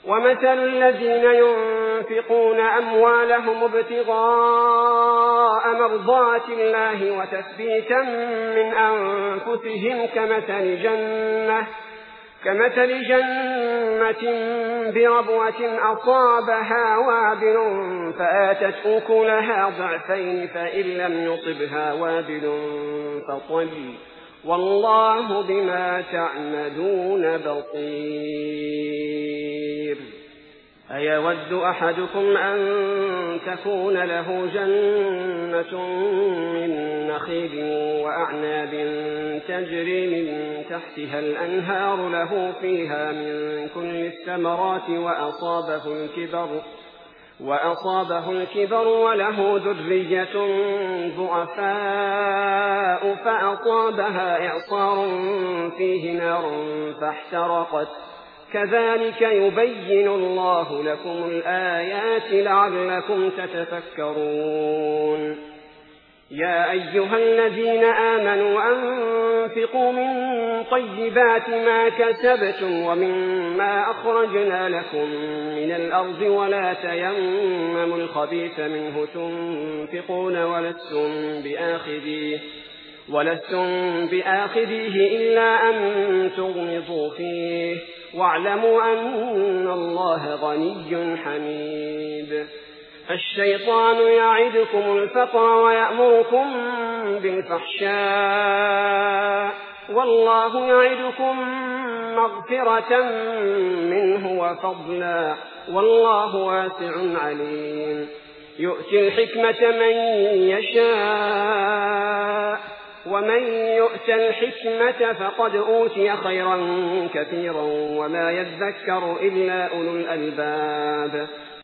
ومثل الذين ينفقون أموالهم ابتغاء مرضات الله وتثبيتا من أنفسهم كمثل جنة بربوة أصابها وابل فآتت أكلها ضعفين فإن لم يصبها وابل فطل والله بما تعملون بصير. أيود أحدكم أن تكون له جنة من نخيل وأعناب تجري من تحتها الأنهار له فيها من كل الثمرات وأصابه الكبر وله ذرية ضعفاء فأصابها إعصار فيه نار فاحترقت كذلك يبين الله لكم الآيات لعلكم تتفكرون. يا أيها الذين آمنوا أنفقوا من طيبات ما كسبتم وممما أخرجنا لكم من الأرض ولا تيمموا الخبيث منه تنفقون ولستم بآخذيه إلا أن تغمضوا فيه واعلموا أن الله غني حميد. الشيطان يعدكم الفقر ويأمركم بالفحشاء والله يعدكم مغفرة منه وفضلا والله واسع عليم. يؤتي الحكمة من يشاء ومن يؤت الحكمة فقد أوتي خيرا كثيرا وما يذكر إلا أولو الألباب.